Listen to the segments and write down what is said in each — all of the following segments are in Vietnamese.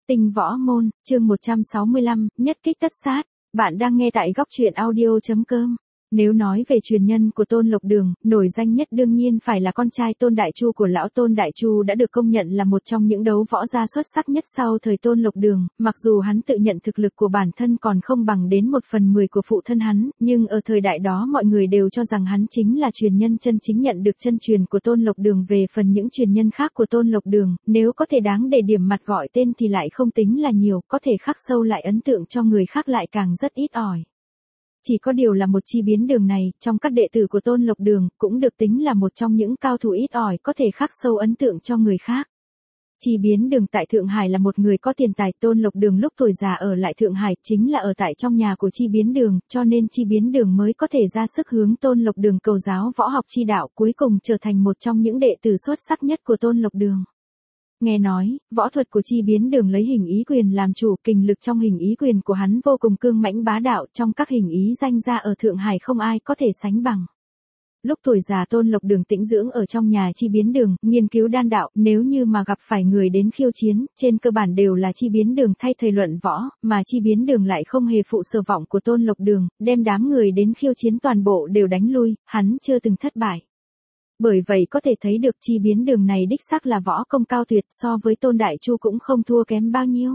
Tinh võ môn, chương 165, nhất kích tất sát. Bạn đang nghe tại góc truyện audio.com. Nếu nói về truyền nhân của Tôn Lộc Đường, nổi danh nhất đương nhiên phải là con trai Tôn Đại Chu của lão Tôn Đại Chu đã được công nhận là một trong những đấu võ gia xuất sắc nhất sau thời Tôn Lộc Đường, mặc dù hắn tự nhận thực lực của bản thân còn không bằng đến 1/10 của phụ thân hắn, nhưng ở thời đại đó mọi người đều cho rằng hắn chính là truyền nhân chân chính nhận được chân truyền của Tôn Lộc Đường. Về phần những truyền nhân khác của Tôn Lộc Đường, nếu có thể đáng để điểm mặt gọi tên thì lại không tính là nhiều, có thể khắc sâu lại ấn tượng cho người khác lại càng rất ít ỏi. Chỉ có điều là một Chi Biến Đường này, trong các đệ tử của Tôn Lộc Đường, cũng được tính là một trong những cao thủ ít ỏi có thể khắc sâu ấn tượng cho người khác. Chi Biến Đường tại Thượng Hải là một người có tiền tài. Tôn Lộc Đường lúc tuổi già ở lại Thượng Hải chính là ở tại trong nhà của Chi Biến Đường, cho nên Chi Biến Đường mới có thể ra sức hướng Tôn Lộc Đường cầu giáo võ học chi đạo, cuối cùng trở thành một trong những đệ tử xuất sắc nhất của Tôn Lộc Đường. Nghe nói, võ thuật của Chi Biến Đường lấy hình ý quyền làm chủ, kình lực trong hình ý quyền của hắn vô cùng cương mãnh bá đạo, trong các hình ý danh gia ở Thượng Hải không ai có thể sánh bằng. Lúc tuổi già Tôn Lộc Đường tĩnh dưỡng ở trong nhà Chi Biến Đường, nghiên cứu đan đạo, nếu như mà gặp phải người đến khiêu chiến, trên cơ bản đều là Chi Biến Đường thay thầy luận võ, mà Chi Biến Đường lại không hề phụ sở vọng của Tôn Lộc Đường, đem đám người đến khiêu chiến toàn bộ đều đánh lui, hắn chưa từng thất bại. Bởi vậy có thể thấy được Chi Biến Đường này đích xác là võ công cao tuyệt, so với Tôn Đại Chu cũng không thua kém bao nhiêu.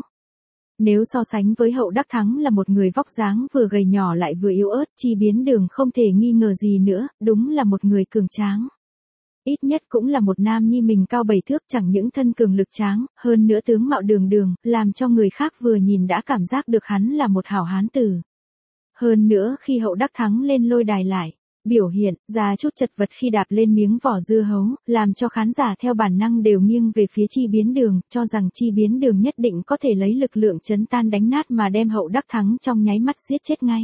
Nếu so sánh với Hậu Đắc Thắng là một người vóc dáng vừa gầy nhỏ lại vừa yếu ớt, Chi Biến Đường không thể nghi ngờ gì nữa, đúng là một người cường tráng. Ít nhất cũng là một nam nhi mình cao 7 thước, chẳng những thân cường lực tráng, hơn nữa tướng mạo đường đường, làm cho người khác vừa nhìn đã cảm giác được hắn là một hảo hán tử. Hơn nữa khi Hậu Đắc Thắng lên lôi đài lại, biểu hiện ra chút chật vật khi đạp lên miếng vỏ dưa hấu, làm cho khán giả theo bản năng đều nghiêng về phía Chi Biến Đường, cho rằng Chi Biến Đường nhất định có thể lấy lực lượng trấn tan đánh nát mà đem Hậu Đắc Thắng trong nháy mắt giết chết ngay.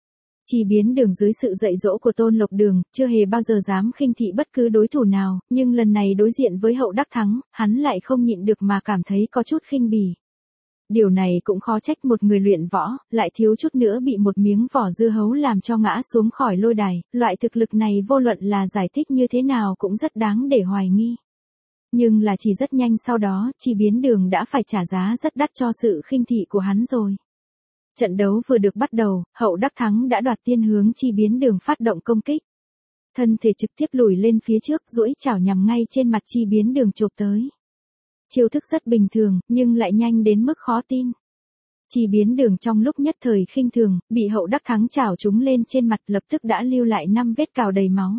Chi Biến Đường dưới sự dạy dỗ của Tôn Lộc Đường, chưa hề bao giờ dám khinh thị bất cứ đối thủ nào, nhưng lần này đối diện với Hậu Đắc Thắng, hắn lại không nhịn được mà cảm thấy có chút khinh bỉ. Điều này cũng khó trách một người luyện võ, lại thiếu chút nữa bị một miếng vỏ dưa hấu làm cho ngã xuống khỏi lôi đài, loại thực lực này vô luận là giải thích như thế nào cũng rất đáng để hoài nghi. Nhưng là chỉ rất nhanh sau đó, Chi Biến Đường đã phải trả giá rất đắt cho sự khinh thị của hắn rồi. Trận đấu vừa được bắt đầu, Hậu Đắc Thắng đã đoạt tiên hướng Chi Biến Đường phát động công kích. Thân thể trực tiếp lùi lên phía trước, duỗi chảo nhằm ngay trên mặt Chi Biến Đường chộp tới. Chiêu thức rất bình thường, nhưng lại nhanh đến mức khó tin. Chi Biến Đường trong lúc nhất thời khinh thường, bị Hậu Đắc Thắng chảo trúng lên trên mặt, lập tức đã lưu lại 5 vết cào đầy máu.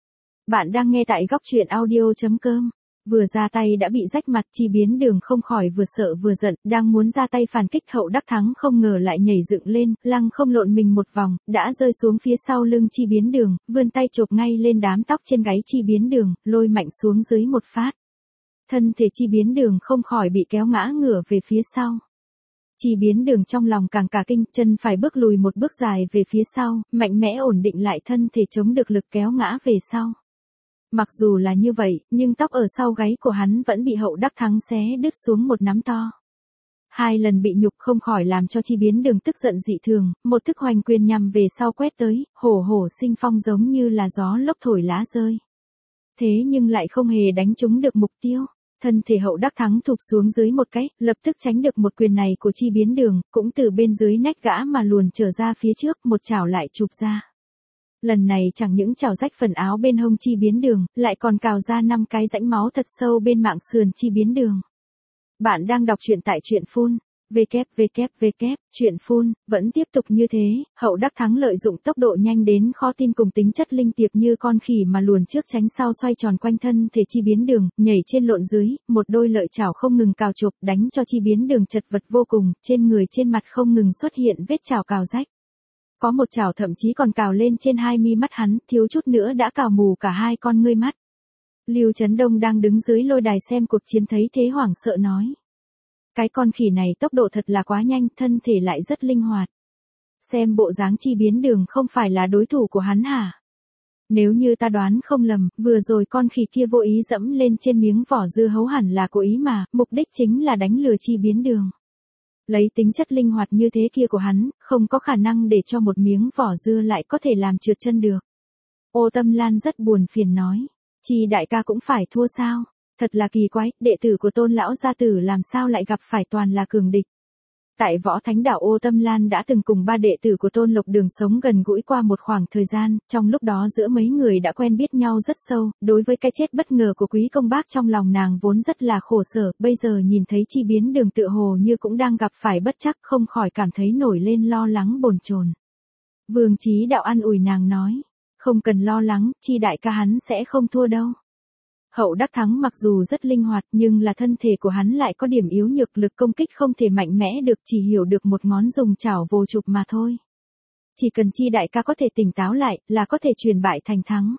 Bạn đang nghe tại góc truyện audio.com. Vừa ra tay đã bị rách mặt, Chi Biến Đường không khỏi vừa sợ vừa giận, đang muốn ra tay phản kích, Hậu Đắc Thắng không ngờ lại nhảy dựng lên, lăng không lộn mình một vòng, đã rơi xuống phía sau lưng Chi Biến Đường, vươn tay chộp ngay lên đám tóc trên gáy Chi Biến Đường, lôi mạnh xuống dưới một phát. Thân thể Chi Biến Đường không khỏi bị kéo ngã ngửa về phía sau. Chi Biến Đường trong lòng càng cả kinh, chân phải bước lùi một bước dài về phía sau, mạnh mẽ ổn định lại thân thể chống được lực kéo ngã về sau. Mặc dù là như vậy, nhưng tóc ở sau gáy của hắn vẫn bị Hậu Đắc Thắng xé đứt xuống một nắm to. 2 lần bị nhục không khỏi làm cho Chi Biến Đường tức giận dị thường, một thức hoành quyền nhằm về sau quét tới, hổ hổ sinh phong giống như là gió lốc thổi lá rơi. Thế nhưng lại không hề đánh trúng được mục tiêu. Thân thể Hậu Đắc Thắng thụp xuống dưới một cái, lập tức tránh được một quyền này của Chi Biến Đường, cũng từ bên dưới nách gã mà luồn trở ra phía trước, một chảo lại chụp ra. Lần này chẳng những chảo rách phần áo bên hông Chi Biến Đường, lại còn cào ra 5 cái rãnh máu thật sâu bên mạng sườn Chi Biến Đường. Bạn đang đọc truyện tại truyện phun. Truyện phun, vẫn tiếp tục như thế, Hậu Đắc Thắng lợi dụng tốc độ nhanh đến khó tin cùng tính chất linh tiệp như con khỉ mà luồn trước tránh sau xoay tròn quanh thân thể Chi Biến Đường, nhảy trên lộn dưới, một đôi lợi chảo không ngừng cào chộp, đánh cho Chi Biến Đường chật vật vô cùng, trên người trên mặt không ngừng xuất hiện vết chảo cào rách. Có một chảo thậm chí còn cào lên trên 2 mi mắt hắn, thiếu chút nữa đã cào mù cả 2 con ngươi mắt. Lưu Chấn Đông đang đứng dưới lôi đài xem cuộc chiến thấy thế hoảng sợ nói. Cái con khỉ này tốc độ thật là quá nhanh, thân thể lại rất linh hoạt. Xem bộ dáng Chi Biến Đường không phải là đối thủ của hắn hả? Nếu như ta đoán không lầm, vừa rồi con khỉ kia vô ý dẫm lên trên miếng vỏ dưa hấu hẳn là cố ý mà, mục đích chính là đánh lừa Chi Biến Đường. Lấy tính chất linh hoạt như thế kia của hắn, không có khả năng để cho một miếng vỏ dưa lại có thể làm trượt chân được. Ô Tâm Lan rất buồn phiền nói. Chi đại ca cũng phải thua sao? Thật là kỳ quái, đệ tử của Tôn lão gia tử làm sao lại gặp phải toàn là cường địch. Tại Võ Thánh Đảo Ô Tâm Lan đã từng cùng 3 đệ tử của Tôn Lộc Đường sống gần gũi qua một khoảng thời gian, trong lúc đó giữa mấy người đã quen biết nhau rất sâu, đối với cái chết bất ngờ của Quý Công Bác trong lòng nàng vốn rất là khổ sở, bây giờ nhìn thấy Chi Biến Đường tựa hồ như cũng đang gặp phải bất trắc, không khỏi cảm thấy nổi lên lo lắng bồn chồn. Vương Chí Đạo an ủi nàng nói, không cần lo lắng, Chi đại ca hắn sẽ không thua đâu. Hậu Đắc Thắng mặc dù rất linh hoạt nhưng là thân thể của hắn lại có điểm yếu nhược, lực công kích không thể mạnh mẽ được, chỉ hiểu được một ngón dùng chảo vồ chụp mà thôi. Chỉ cần Chi đại ca có thể tỉnh táo lại là có thể chuyển bại thành thắng.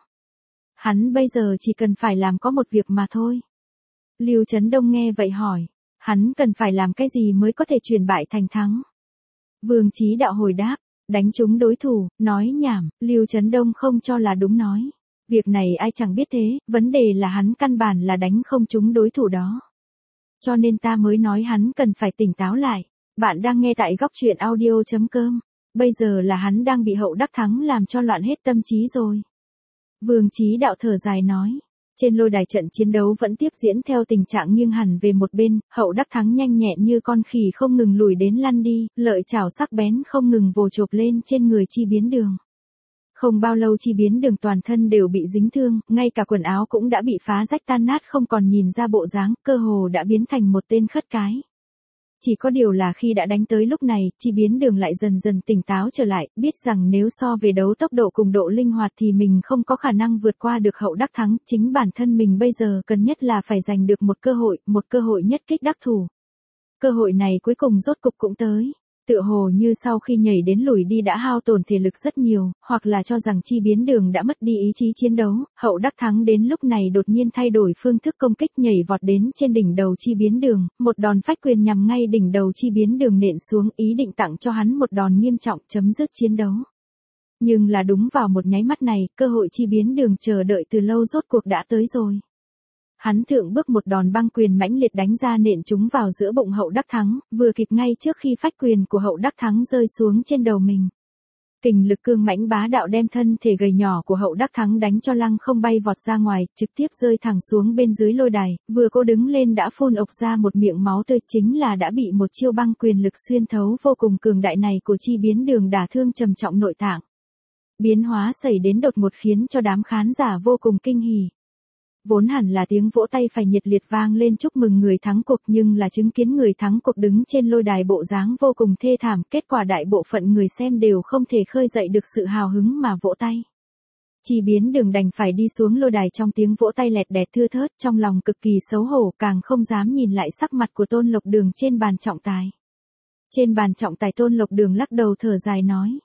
Hắn bây giờ chỉ cần phải làm có một việc mà thôi. Lưu Chấn Đông nghe vậy hỏi, hắn cần phải làm cái gì mới có thể chuyển bại thành thắng? Vương Chí Đạo hồi đáp, đánh trúng đối thủ, nói nhảm, Lưu Chấn Đông không cho là đúng nói. Việc này ai chẳng biết thế, vấn đề là hắn căn bản là đánh không trúng đối thủ đó. Cho nên ta mới nói hắn cần phải tỉnh táo lại. Bạn đang nghe tại góc truyện audio.com. Bây giờ là hắn đang bị Hậu Đắc Thắng làm cho loạn hết tâm trí rồi. Vương Chí Đạo thở dài nói. Trên lôi đài trận chiến đấu vẫn tiếp diễn theo tình trạng nghiêng hẳn về một bên, Hậu Đắc Thắng nhanh nhẹn như con khỉ không ngừng lùi đến lăn đi, lợi chảo sắc bén không ngừng vồ chộp lên trên người Chi Biến Đường. Không bao lâu Chi Biến Đường toàn thân đều bị dính thương, ngay cả quần áo cũng đã bị phá rách tan nát không còn nhìn ra bộ dáng, cơ hồ đã biến thành một tên khất cái. Chỉ có điều là khi đã đánh tới lúc này, Chi Biến Đường lại dần dần tỉnh táo trở lại, biết rằng nếu so về đấu tốc độ cùng độ linh hoạt thì mình không có khả năng vượt qua được Hậu Đắc Thắng, chính bản thân mình bây giờ cần nhất là phải giành được một cơ hội nhất kích đắc thủ. Cơ hội này cuối cùng rốt cục cũng tới. Tựa hồ như sau khi nhảy đến lùi đi đã hao tổn thể lực rất nhiều, hoặc là cho rằng Chi Biến Đường đã mất đi ý chí chiến đấu, Hậu Đắc Thắng đến lúc này đột nhiên thay đổi phương thức công kích, nhảy vọt đến trên đỉnh đầu Chi Biến Đường, một đòn phách quyền nhằm ngay đỉnh đầu Chi Biến Đường nện xuống, ý định tặng cho hắn một đòn nghiêm trọng chấm dứt chiến đấu. Nhưng là đúng vào một nháy mắt này, cơ hội Chi Biến Đường chờ đợi từ lâu rốt cuộc đã tới rồi. Hắn thượng bước một đòn băng quyền mãnh liệt đánh ra nện trúng vào giữa bụng Hậu Đắc Thắng, vừa kịp ngay trước khi phách quyền của Hậu Đắc Thắng rơi xuống trên đầu mình. Kình lực cương mãnh bá đạo đem thân thể gầy nhỏ của Hậu Đắc Thắng đánh cho lăng không bay vọt ra ngoài, trực tiếp rơi thẳng xuống bên dưới lôi đài, vừa cô đứng lên đã phun ộc ra một miệng máu tươi, chính là đã bị một chiêu băng quyền lực xuyên thấu vô cùng cường đại này của Chi Biến Đường đả thương trầm trọng nội tạng. Biến hóa xảy đến đột ngột khiến cho đám khán giả vô cùng kinh hỉ. Vốn hẳn là tiếng vỗ tay phải nhiệt liệt vang lên chúc mừng người thắng cuộc, nhưng là chứng kiến người thắng cuộc đứng trên lôi đài bộ dáng vô cùng thê thảm, kết quả đại bộ phận người xem đều không thể khơi dậy được sự hào hứng mà vỗ tay. Chi Biến Đường đành phải đi xuống lôi đài trong tiếng vỗ tay lẹt đẹt thưa thớt, trong lòng cực kỳ xấu hổ, càng không dám nhìn lại sắc mặt của Tôn Lộc Đường trên bàn trọng tài. Trên bàn trọng tài Tôn Lộc Đường lắc đầu thở dài nói.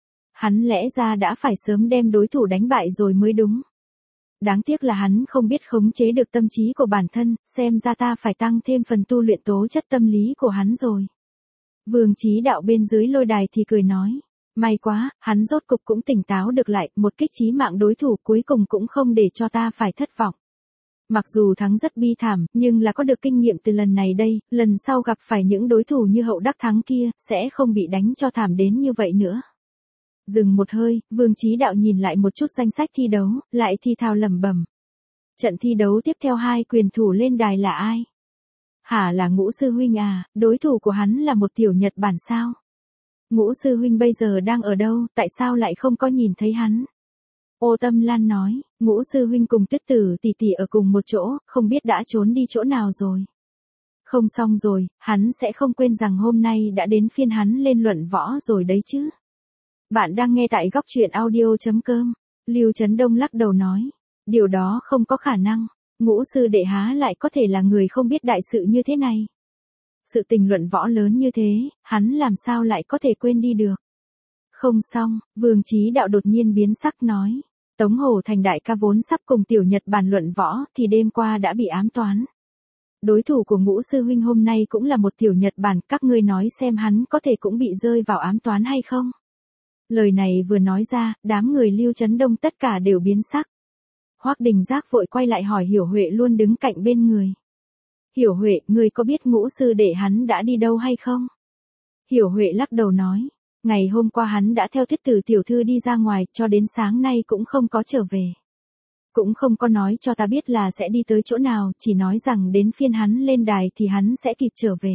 Hắn lẽ ra đã phải sớm đem đối thủ đánh bại rồi mới đúng. Đáng tiếc là hắn không biết khống chế được tâm trí của bản thân, xem ra ta phải tăng thêm phần tu luyện tố chất tâm lý của hắn rồi. Vương Chí Đạo bên dưới lôi đài thì cười nói, may quá, hắn rốt cục cũng tỉnh táo được lại, một kích chí mạng đối thủ cuối cùng cũng không để cho ta phải thất vọng. Mặc dù thắng rất bi thảm, nhưng là có được kinh nghiệm từ lần này đây, lần sau gặp phải những đối thủ như Hậu Đắc Thắng kia, sẽ không bị đánh cho thảm đến như vậy nữa. Dừng một hơi, Vương Chí Đạo nhìn lại một chút danh sách thi đấu, lại thi thào lẩm bẩm. Trận thi đấu tiếp theo hai quyền thủ lên đài là ai? Hả, là Ngũ sư huynh à, đối thủ của hắn là một tiểu Nhật Bản sao? Ngũ sư huynh bây giờ đang ở đâu, tại sao lại không có nhìn thấy hắn? Ô Tâm Lan nói, Ngũ sư huynh cùng Tuyết Tử tỷ tỷ ở cùng một chỗ, không biết đã trốn đi chỗ nào rồi. Không xong rồi, hắn sẽ không quên rằng hôm nay đã đến phiên hắn lên luận võ rồi đấy chứ. Bạn đang nghe tại góc truyện audio.com. Lưu Chấn Đông lắc đầu nói. Điều đó không có khả năng. Ngũ sư đệ há lại có thể là người không biết đại sự như thế này. Sự tình luận võ lớn như thế, hắn làm sao lại có thể quên đi được. Không xong, Vương Chí Đạo đột nhiên biến sắc nói. Tống Hổ Thành đại ca vốn sắp cùng tiểu Nhật Bản luận võ thì đêm qua đã bị ám toán. Đối thủ của Ngũ sư huynh hôm nay cũng là một tiểu Nhật Bản, các ngươi nói xem hắn có thể cũng bị rơi vào ám toán hay không. Lời này vừa nói ra, đám người Lưu Chấn Đông tất cả đều biến sắc. Hoắc Đình Giác vội quay lại hỏi Hiểu Huệ luôn đứng cạnh bên người. Hiểu Huệ, ngươi có biết Ngũ sư đệ hắn đã đi đâu hay không? Hiểu Huệ lắc đầu nói, ngày hôm qua hắn đã theo Tuyết Tử tiểu thư đi ra ngoài, cho đến sáng nay cũng không có trở về. Cũng không có nói cho ta biết là sẽ đi tới chỗ nào, chỉ nói rằng đến phiên hắn lên đài thì hắn sẽ kịp trở về.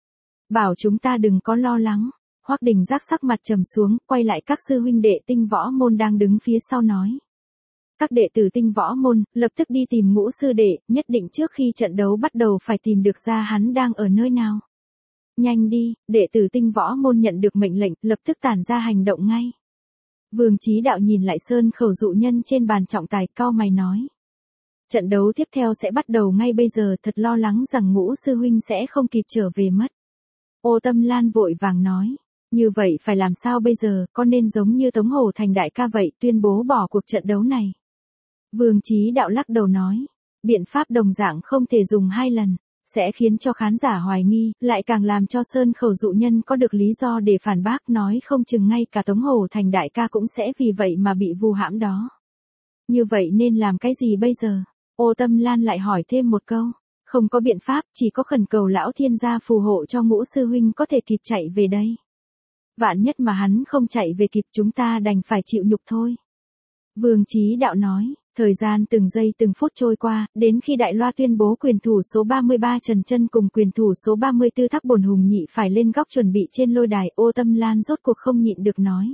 Bảo chúng ta đừng có lo lắng. Hoắc Đình Giác sắc mặt trầm xuống, quay lại các sư huynh đệ Tinh Võ Môn đang đứng phía sau nói. Các đệ tử Tinh Võ Môn, lập tức đi tìm Ngũ sư đệ, nhất định trước khi trận đấu bắt đầu phải tìm được ra hắn đang ở nơi nào. Nhanh đi, đệ tử Tinh Võ Môn nhận được mệnh lệnh, lập tức tản ra hành động ngay. Vương Chí Đạo nhìn lại sơn khẩu dụ nhân trên bàn trọng tài, cau mày nói. Trận đấu tiếp theo sẽ bắt đầu ngay bây giờ, thật lo lắng rằng Ngũ sư huynh sẽ không kịp trở về mất. Ô Tâm Lan vội vàng nói. Như vậy phải làm sao bây giờ, có nên giống như Tống Hổ Thành đại ca vậy, tuyên bố bỏ cuộc trận đấu này. Vương Chí Đạo lắc đầu nói. Biện pháp đồng dạng không thể dùng 2 lần. Sẽ khiến cho khán giả hoài nghi, lại càng làm cho sơn khẩu dụ nhân có được lý do để phản bác, nói không chừng ngay cả Tống Hổ Thành đại ca cũng sẽ vì vậy mà bị vu hãm đó. Như vậy nên làm cái gì bây giờ? Ô Tâm Lan lại hỏi thêm một câu. Không có biện pháp, chỉ có khẩn cầu lão thiên gia phù hộ cho Ngũ sư huynh có thể kịp chạy về đây. Vạn nhất mà hắn không chạy về kịp, chúng ta đành phải chịu nhục thôi. Vương Chí Đạo nói. Thời gian từng giây từng phút trôi qua, đến khi Đại Loa tuyên bố quyền thủ số 33 Trần Chân cùng quyền thủ số 34 Thác Bổn Hùng Nhị phải lên góc chuẩn bị trên lôi đài, Ô Tâm Lan rốt cuộc không nhịn được nói.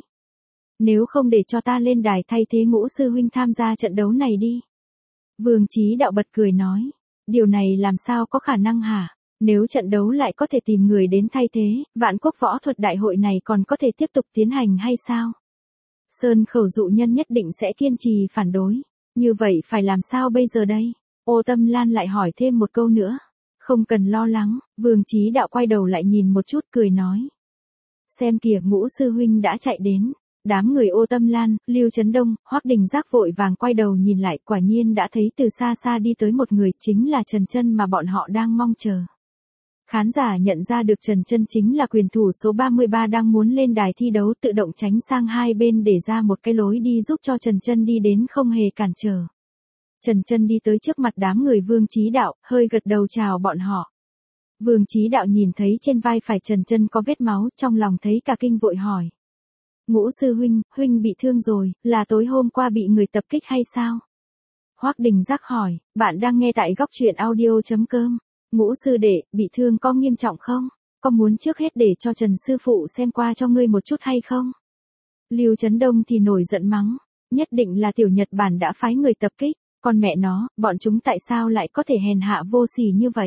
Nếu không để cho ta lên đài thay thế Ngũ sư huynh tham gia trận đấu này đi. Vương Chí Đạo bật cười nói. Điều này làm sao có khả năng hả? Nếu trận đấu lại có thể tìm người đến thay thế, Vạn Quốc Võ Thuật Đại hội này còn có thể tiếp tục tiến hành hay sao? Sơn khẩu dụ nhân nhất định sẽ kiên trì phản đối. Như vậy phải làm sao bây giờ đây? Ô Tâm Lan lại hỏi thêm một câu nữa. Không cần lo lắng, Vương Chí Đạo quay đầu lại nhìn một chút cười nói. Xem kìa, Ngũ sư huynh đã chạy đến. Đám người Ô Tâm Lan, Lưu Chấn Đông, Hoắc Đình Giác vội vàng quay đầu nhìn lại, quả nhiên đã thấy từ xa xa đi tới một người, chính là Trần Chân mà bọn họ đang mong chờ. Khán giả nhận ra được Trần Chân chính là quyền thủ số 33 đang muốn lên đài thi đấu, tự động tránh sang hai bên để ra một cái lối đi giúp cho Trần Chân đi đến không hề cản trở. Trần Chân đi tới trước mặt đám người Vương Chí Đạo, hơi gật đầu chào bọn họ. Vương Chí Đạo nhìn thấy trên vai phải Trần Chân có vết máu, trong lòng thấy cả kinh vội hỏi. Ngũ sư huynh, huynh bị thương rồi, là tối hôm qua bị người tập kích hay sao? Hoắc Đình Giác hỏi, bạn đang nghe tại góc truyện audio.com. Ngũ sư đệ, bị thương có nghiêm trọng không? Có muốn trước hết để cho Trần sư phụ xem qua cho ngươi một chút hay không? Lưu Chấn Đông thì nổi giận mắng, nhất định là tiểu Nhật Bản đã phái người tập kích, còn mẹ nó, bọn chúng tại sao lại có thể hèn hạ vô sỉ như vậy?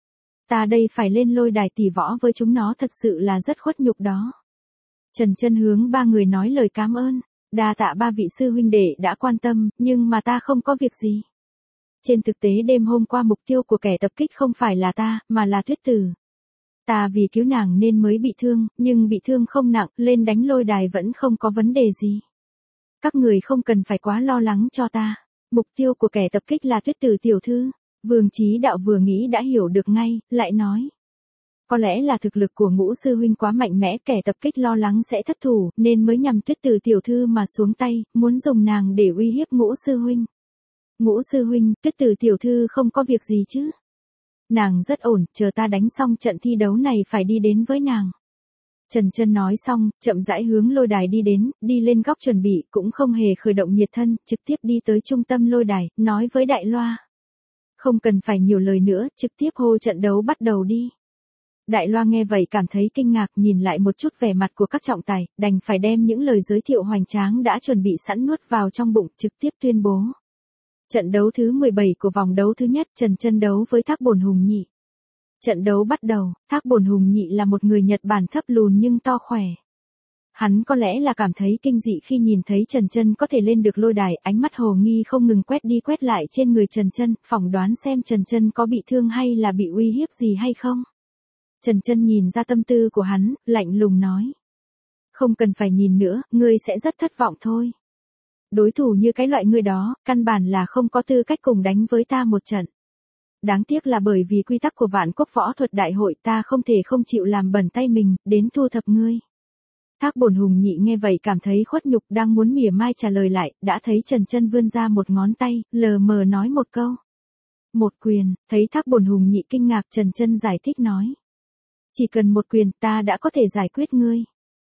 Ta đây phải lên lôi đài tỷ võ với chúng nó, thật sự là rất khuất nhục đó. Trần Chân hướng 3 người nói lời cảm ơn, đa tạ 3 vị sư huynh đệ đã quan tâm, nhưng mà ta không có việc gì. Trên thực tế đêm hôm qua mục tiêu của kẻ tập kích không phải là ta, mà là Tuyết Tử. Ta vì cứu nàng nên mới bị thương, nhưng bị thương không nặng, lên đánh lôi đài vẫn không có vấn đề gì. Các người không cần phải quá lo lắng cho ta. Mục tiêu của kẻ tập kích là Tuyết Tử tiểu thư. Vương Chí Đạo vừa nghĩ đã hiểu được ngay, lại nói. Có lẽ là thực lực của Ngũ sư huynh quá mạnh mẽ, kẻ tập kích lo lắng sẽ thất thủ, nên mới nhằm Tuyết Tử tiểu thư mà xuống tay, muốn dùng nàng để uy hiếp Ngũ sư huynh. Ngũ sư huynh, Tuyết Tử tiểu thư không có việc gì chứ? Nàng rất ổn, chờ ta đánh xong trận thi đấu này phải đi đến với nàng. Trần Chân nói xong, chậm rãi hướng lôi đài đi đến, đi lên góc chuẩn bị, cũng không hề khởi động nhiệt thân, trực tiếp đi tới trung tâm lôi đài, nói với Đại Loa. Không cần phải nhiều lời nữa, trực tiếp hô trận đấu bắt đầu đi. Đại Loa nghe vậy cảm thấy kinh ngạc, nhìn lại một chút vẻ mặt của các trọng tài, đành phải đem những lời giới thiệu hoành tráng đã chuẩn bị sẵn nuốt vào trong bụng, trực tiếp tuyên bố. Trận đấu thứ 17 của vòng đấu thứ nhất, Trần Chân đấu với Thác Bổn Hùng Nhị. Trận đấu bắt đầu, Thác Bổn Hùng Nhị là một người Nhật Bản thấp lùn nhưng to khỏe. Hắn có lẽ là cảm thấy kinh dị khi nhìn thấy Trần Chân có thể lên được lôi đài, ánh mắt hồ nghi không ngừng quét đi quét lại trên người Trần Chân, phỏng đoán xem Trần Chân có bị thương hay là bị uy hiếp gì hay không. Trần Chân nhìn ra tâm tư của hắn, lạnh lùng nói. Không cần phải nhìn nữa, ngươi sẽ rất thất vọng thôi. Đối thủ như cái loại ngươi đó, căn bản là không có tư cách cùng đánh với ta một trận. Đáng tiếc là bởi vì quy tắc của Vạn Quốc Võ Thuật Đại hội, ta không thể không chịu làm bẩn tay mình, đến thu thập ngươi. Thác Bổn Hùng Nhị nghe vậy cảm thấy khuất nhục, đang muốn mỉa mai trả lời lại, đã thấy Trần Chân vươn ra một ngón tay, lờ mờ nói một câu. Một quyền, thấy Thác Bổn Hùng Nhị kinh ngạc, Trần Chân giải thích nói. Chỉ cần một quyền ta đã có thể giải quyết ngươi.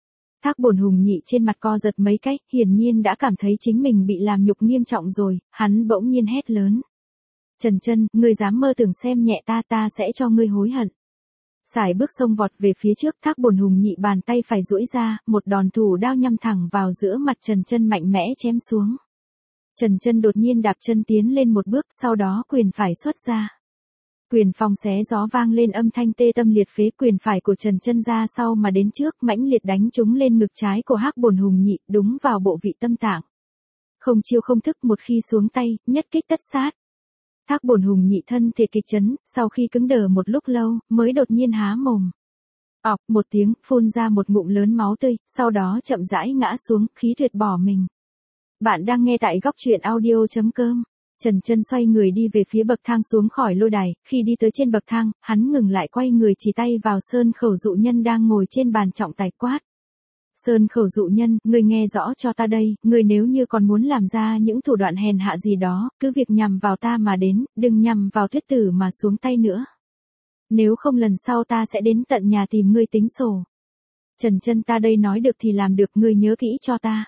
Thác Bổn Hùng Nhị trên mặt co giật mấy cái, hiển nhiên đã cảm thấy chính mình bị làm nhục nghiêm trọng rồi, hắn bỗng nhiên hét lớn. Trần Chân, ngươi dám mơ tưởng xem nhẹ ta, ta sẽ cho ngươi hối hận. Sải bước xông vọt về phía trước, Thác Bổn Hùng Nhị bàn tay phải duỗi ra, một đòn thủ đao nhắm thẳng vào giữa mặt Trần Chân mạnh mẽ chém xuống. Trần Chân đột nhiên đạp chân tiến lên một bước, sau đó quyền phải xuất ra. Quyền phong xé gió vang lên âm thanh tê tâm liệt phế, quyền phải của Trần Chân ra sau mà đến trước, mãnh liệt đánh trúng lên ngực trái của Hắc Bổn Hùng Nhị, đúng vào bộ vị tâm tạng. Không chiêu không thức, một khi xuống tay, nhất kích tất sát. Thác Bổn Hùng Nhị thân thể kịch chấn, sau khi cứng đờ một lúc lâu, mới đột nhiên há mồm. Ọc một tiếng, phun ra một ngụm lớn máu tươi, sau đó chậm rãi ngã xuống, khí tuyệt bỏ mình. Bạn đang nghe tại góc truyện audio.com. Trần Chân xoay người đi về phía bậc thang xuống khỏi lôi đài, khi đi tới trên bậc thang, hắn ngừng lại quay người chỉ tay vào Sơn Khẩu Dụ Nhân đang ngồi trên bàn trọng tài quát. Sơn Khẩu Dụ Nhân, ngươi nghe rõ cho ta đây, ngươi nếu như còn muốn làm ra những thủ đoạn hèn hạ gì đó, cứ việc nhằm vào ta mà đến, đừng nhằm vào Tuyết Tử mà xuống tay nữa. Nếu không lần sau ta sẽ đến tận nhà tìm ngươi tính sổ. Trần Chân, ta đây nói được thì làm được, ngươi nhớ kỹ cho ta.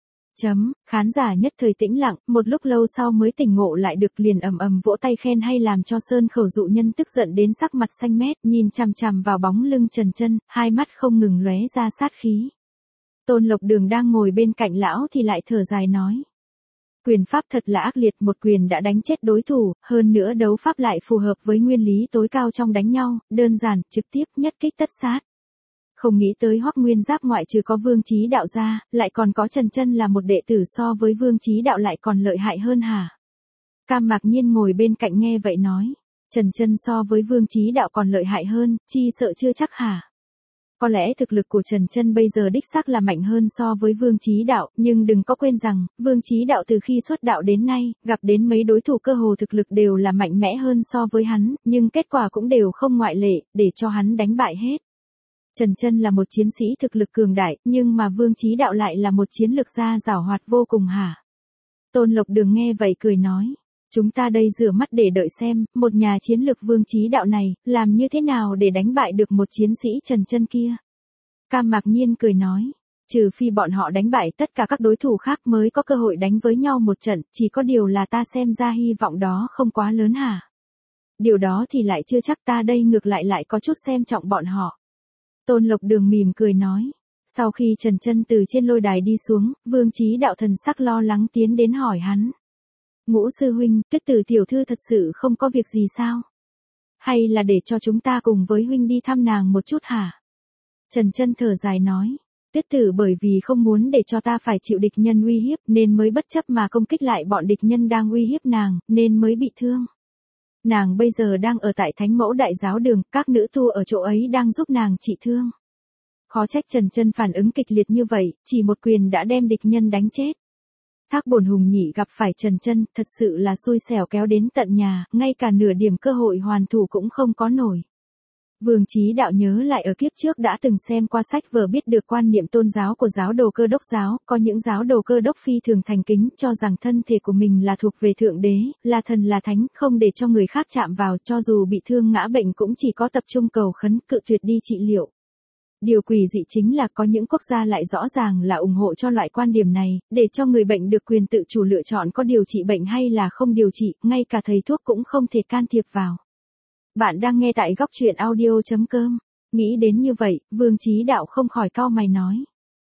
Khán giả nhất thời tĩnh lặng, một lúc lâu sau mới tỉnh ngộ lại được, liền ầm ầm vỗ tay khen hay, làm cho Sơn Khẩu Dụ Nhân tức giận đến sắc mặt xanh mét, nhìn chằm chằm vào bóng lưng Trần Chân, hai mắt không ngừng lóe ra sát khí. Tôn Lộc Đường đang ngồi bên cạnh lão thì lại thở dài nói. Quyền pháp thật là ác liệt, một quyền đã đánh chết đối thủ, hơn nữa đấu pháp lại phù hợp với nguyên lý tối cao trong đánh nhau, đơn giản, trực tiếp, nhất kích tất sát. Không nghĩ tới Hoắc Nguyên Giáp ngoại trừ có Vương Chí Đạo ra, lại còn có Trần Chân là một đệ tử so với Vương Chí Đạo lại còn lợi hại hơn hả? Cam Mạc Nhiên ngồi bên cạnh nghe vậy nói, Trần Chân so với Vương Chí Đạo còn lợi hại hơn, chi sợ chưa chắc hả? Có lẽ thực lực của Trần Chân bây giờ đích xác là mạnh hơn so với Vương Chí Đạo, nhưng đừng có quên rằng, Vương Chí Đạo từ khi xuất đạo đến nay, gặp đến mấy đối thủ cơ hồ thực lực đều là mạnh mẽ hơn so với hắn, nhưng kết quả cũng đều không ngoại lệ, để cho hắn đánh bại hết. Trần Chân là một chiến sĩ thực lực cường đại, nhưng mà Vương Chí Đạo lại là một chiến lược gia giảo hoạt vô cùng hả? Tôn Lộc Đường nghe vậy cười nói, chúng ta đây rửa mắt để đợi xem, một nhà chiến lược Vương Chí Đạo này, làm như thế nào để đánh bại được một chiến sĩ Trần Chân kia? Cam Mạc Nhiên cười nói, trừ phi bọn họ đánh bại tất cả các đối thủ khác mới có cơ hội đánh với nhau một trận, chỉ có điều là ta xem ra hy vọng đó không quá lớn hả? Điều đó thì lại chưa chắc, ta đây ngược lại có chút xem trọng bọn họ. Tôn Lộc Đường mỉm cười nói. Sau khi Trần Chân từ trên lôi đài đi xuống, Vương Chí Đạo thần sắc lo lắng tiến đến hỏi hắn. Ngũ sư huynh, Tuyết Tử tiểu thư thật sự không có việc gì sao? Hay là để cho chúng ta cùng với huynh đi thăm nàng một chút hả? Trần Chân thở dài nói. Tuyết Tử bởi vì không muốn để cho ta phải chịu địch nhân uy hiếp nên mới bất chấp mà công kích lại bọn địch nhân đang uy hiếp nàng, nên mới bị thương. Nàng bây giờ đang ở tại Thánh Mẫu Đại Giáo Đường, các nữ tu ở chỗ ấy đang giúp nàng trị thương. Khó trách Trần Chân phản ứng kịch liệt như vậy, chỉ một quyền đã đem địch nhân đánh chết. Thác Bổn Hùng Nhị gặp phải Trần Chân, thật sự là xui xẻo kéo đến tận nhà, ngay cả nửa điểm cơ hội hoàn thủ cũng không có nổi. Vương Chí Đạo nhớ lại ở kiếp trước đã từng xem qua sách vở biết được quan niệm tôn giáo của giáo đồ Cơ Đốc giáo, có những giáo đồ Cơ Đốc phi thường thành kính, cho rằng thân thể của mình là thuộc về Thượng Đế, là thần là thánh, không để cho người khác chạm vào, cho dù bị thương ngã bệnh cũng chỉ có tập trung cầu khấn, cự tuyệt đi trị liệu. Điều quỷ dị chính là có những quốc gia lại rõ ràng là ủng hộ cho loại quan điểm này, để cho người bệnh được quyền tự chủ lựa chọn có điều trị bệnh hay là không điều trị, ngay cả thầy thuốc cũng không thể can thiệp vào. Bạn đang nghe tại góc truyện audio.com. Nghĩ đến như vậy, Vương Chí Đạo không khỏi cau mày nói.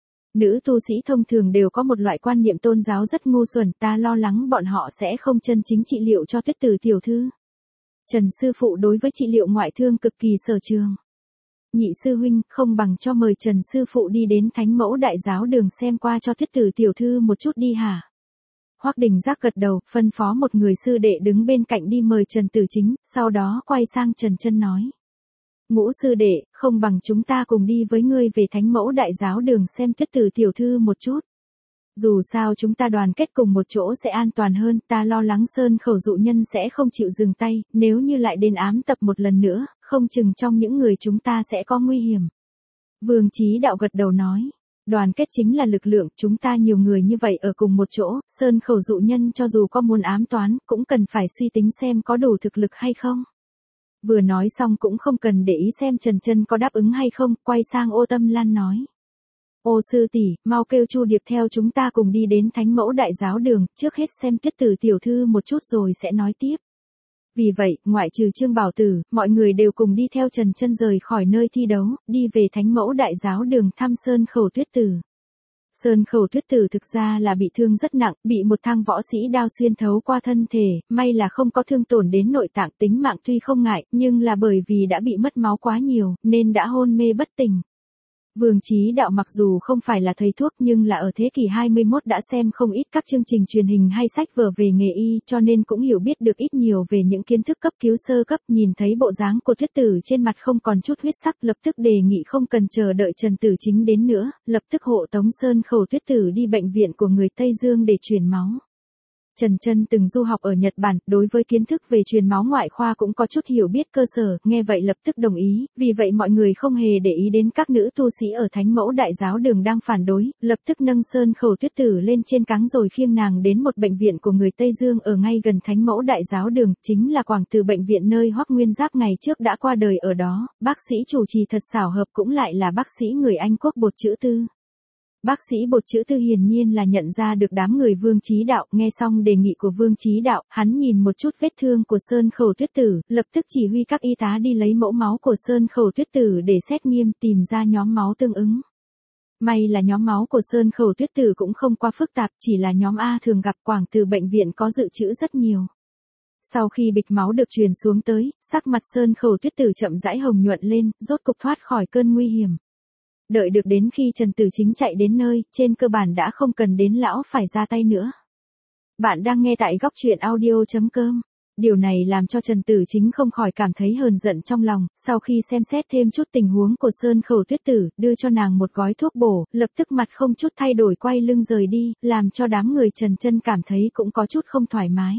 Nữ tu sĩ thông thường đều có một loại quan niệm tôn giáo rất ngu xuẩn, ta lo lắng bọn họ sẽ không chân chính trị liệu cho Tuyết Tử tiểu thư. Trần sư phụ đối với trị liệu ngoại thương cực kỳ sở trường. Nhị sư huynh, không bằng cho mời Trần sư phụ đi đến Thánh Mẫu Đại Giáo Đường xem qua cho Tuyết Tử tiểu thư một chút đi hả? Hoắc Đình Giác gật đầu, phân phó một người sư đệ đứng bên cạnh đi mời Trần Tử Chính, sau đó quay sang Trần Chân nói. Ngũ sư đệ, không bằng chúng ta cùng đi với ngươi về Thánh Mẫu Đại Giáo Đường xem Tuyết Tử tiểu thư một chút. Dù sao chúng ta đoàn kết cùng một chỗ sẽ an toàn hơn, ta lo lắng Sơn Khẩu Dụ Nhân sẽ không chịu dừng tay, nếu như lại đến ám tập một lần nữa, không chừng trong những người chúng ta sẽ có nguy hiểm. Vương Chí Đạo gật đầu nói. Đoàn kết chính là lực lượng, chúng ta nhiều người như vậy ở cùng một chỗ, Sơn Khẩu Dụ Nhân cho dù có muốn ám toán, cũng cần phải suy tính xem có đủ thực lực hay không. Vừa nói xong cũng không cần để ý xem Trần Chân có đáp ứng hay không, quay sang Ô Tâm Lan nói. Ô sư tỷ, mau kêu Chu Điệp theo chúng ta cùng đi đến Thánh Mẫu Đại Giáo Đường, trước hết xem Tuyết Tử tiểu thư một chút rồi sẽ nói tiếp. Vì vậy, ngoại trừ Trương Bảo Tử, mọi người đều cùng đi theo Trần Chân rời khỏi nơi thi đấu, đi về Thánh Mẫu Đại Giáo Đường thăm Sơn Khẩu Tuyết Tử. Sơn Khẩu Tuyết Tử thực ra là bị thương rất nặng, bị một thang võ sĩ đao xuyên thấu qua thân thể, may là không có thương tổn đến nội tạng, tính mạng tuy không ngại, nhưng là bởi vì đã bị mất máu quá nhiều, nên đã hôn mê bất tỉnh. Vương Chí Đạo mặc dù không phải là thầy thuốc nhưng là ở thế kỷ 21 đã xem không ít các chương trình truyền hình hay sách vở về nghề y, cho nên cũng hiểu biết được ít nhiều về những kiến thức cấp cứu sơ cấp. Nhìn thấy bộ dáng của Tuyết Tử trên mặt không còn chút huyết sắc, lập tức đề nghị không cần chờ đợi Trần Tử Chính đến nữa, lập tức hộ tống Sơn Khẩu Tuyết Tử đi bệnh viện của người Tây Dương để truyền máu. Trần Chân từng du học ở Nhật Bản, đối với kiến thức về truyền máu ngoại khoa cũng có chút hiểu biết cơ sở, nghe vậy lập tức đồng ý, vì vậy mọi người không hề để ý đến các nữ tu sĩ ở Thánh Mẫu Đại Giáo Đường đang phản đối, lập tức nâng Sơn Khẩu Tuyết Tử lên trên cáng rồi khiêng nàng đến một bệnh viện của người Tây Dương ở ngay gần Thánh Mẫu Đại Giáo Đường, chính là Quảng Từ bệnh viện nơi Hoắc Nguyên Giáp ngày trước đã qua đời ở đó, bác sĩ chủ trì thật xảo hợp cũng lại là bác sĩ người Anh quốc Bột Chữ Tư. Bác sĩ Bột Chữ Tư hiển nhiên là nhận ra được đám người Vương Chí Đạo, nghe xong đề nghị của Vương Chí Đạo, hắn nhìn một chút vết thương của Sơn Khẩu Tuyết Tử, lập tức chỉ huy các y tá đi lấy mẫu máu của Sơn Khẩu Tuyết Tử để xét nghiệm tìm ra nhóm máu tương ứng. May là nhóm máu của Sơn Khẩu Tuyết Tử cũng không quá phức tạp, chỉ là nhóm A thường gặp. Quảng Từ bệnh viện có dự trữ rất nhiều. Sau khi bịch máu được truyền xuống tới, sắc mặt Sơn Khẩu Tuyết Tử chậm rãi hồng nhuận lên, rốt cục thoát khỏi cơn nguy hiểm. Đợi được đến khi Trần Tử Chính chạy đến nơi, trên cơ bản đã không cần đến lão phải ra tay nữa. Bạn đang nghe tại góc truyện audio.com. Điều này làm cho Trần Tử Chính không khỏi cảm thấy hờn giận trong lòng, sau khi xem xét thêm chút tình huống của Sơn Khẩu Tuyết Tử, đưa cho nàng một gói thuốc bổ, lập tức mặt không chút thay đổi quay lưng rời đi, làm cho đám người Trần Chân cảm thấy cũng có chút không thoải mái.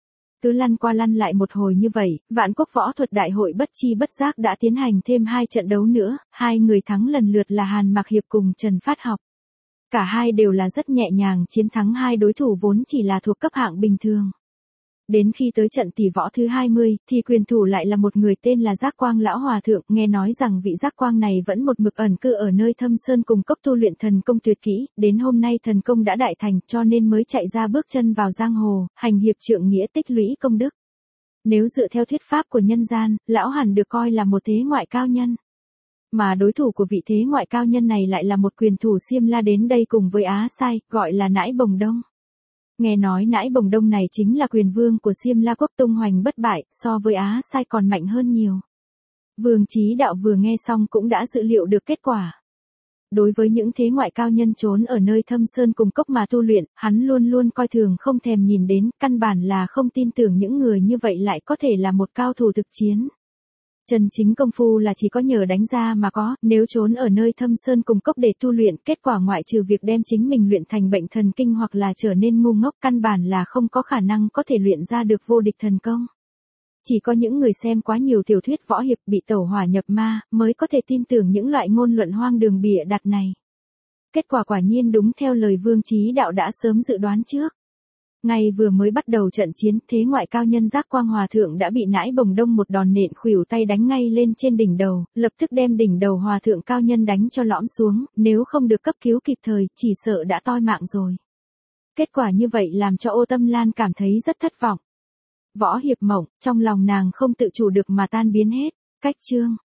Cứ lăn qua lăn lại một hồi như vậy, Vạn Quốc Võ Thuật Đại hội bất chi bất giác đã tiến hành thêm 2 trận đấu nữa, 2 người thắng lần lượt là Hàn Mặc Hiệp cùng Trần Phát Học. Cả hai đều là rất nhẹ nhàng chiến thắng hai đối thủ vốn chỉ là thuộc cấp hạng bình thường. Đến khi tới trận tỷ võ thứ 20, thì quyền thủ lại là một người tên là Giác Quang Lão Hòa Thượng, nghe nói rằng vị Giác Quang này vẫn một mực ẩn cư ở nơi Thâm Sơn cùng cốc tu luyện thần công tuyệt kỹ, đến hôm nay thần công đã đại thành cho nên mới chạy ra bước chân vào giang hồ, hành hiệp trượng nghĩa tích lũy công đức. Nếu dựa theo thuyết pháp của nhân gian, Lão hẳn được coi là một thế ngoại cao nhân. Mà đối thủ của vị thế ngoại cao nhân này lại là một quyền thủ Xiêm La đến đây cùng với Á Sai, gọi là Nãi Bồng Đông. Nghe nói Nãi Bồng Đông này chính là quyền vương của Xiêm La quốc tung hoành bất bại, so với Á Sai còn mạnh hơn nhiều. Vương Chí Đạo vừa nghe xong cũng đã dự liệu được kết quả. Đối với những thế ngoại cao nhân trốn ở nơi Thâm Sơn cùng cốc mà tu luyện, hắn luôn luôn coi thường không thèm nhìn đến, căn bản là không tin tưởng những người như vậy lại có thể là một cao thủ thực chiến. Chân chính công phu là chỉ có nhờ đánh ra mà có, nếu trốn ở nơi Thâm Sơn cùng cốc để tu luyện, kết quả ngoại trừ việc đem chính mình luyện thành bệnh thần kinh hoặc là trở nên ngu ngốc, căn bản là không có khả năng có thể luyện ra được vô địch thần công. Chỉ có những người xem quá nhiều tiểu thuyết võ hiệp bị tẩu hỏa nhập ma, mới có thể tin tưởng những loại ngôn luận hoang đường bịa đặt này. Kết quả quả nhiên đúng theo lời Vương Chí Đạo đã sớm dự đoán trước. Ngay vừa mới bắt đầu trận chiến, thế ngoại cao nhân Giác Quang Hòa Thượng đã bị Nãi Bồng Đông một đòn nện khuỷu tay đánh ngay lên trên đỉnh đầu, lập tức đem đỉnh đầu Hòa Thượng cao nhân đánh cho lõm xuống, nếu không được cấp cứu kịp thời, chỉ sợ đã toi mạng rồi. Kết quả như vậy làm cho Ô Tâm Lan cảm thấy rất thất vọng. Võ hiệp mộng, trong lòng nàng không tự chủ được mà tan biến hết. Cách chương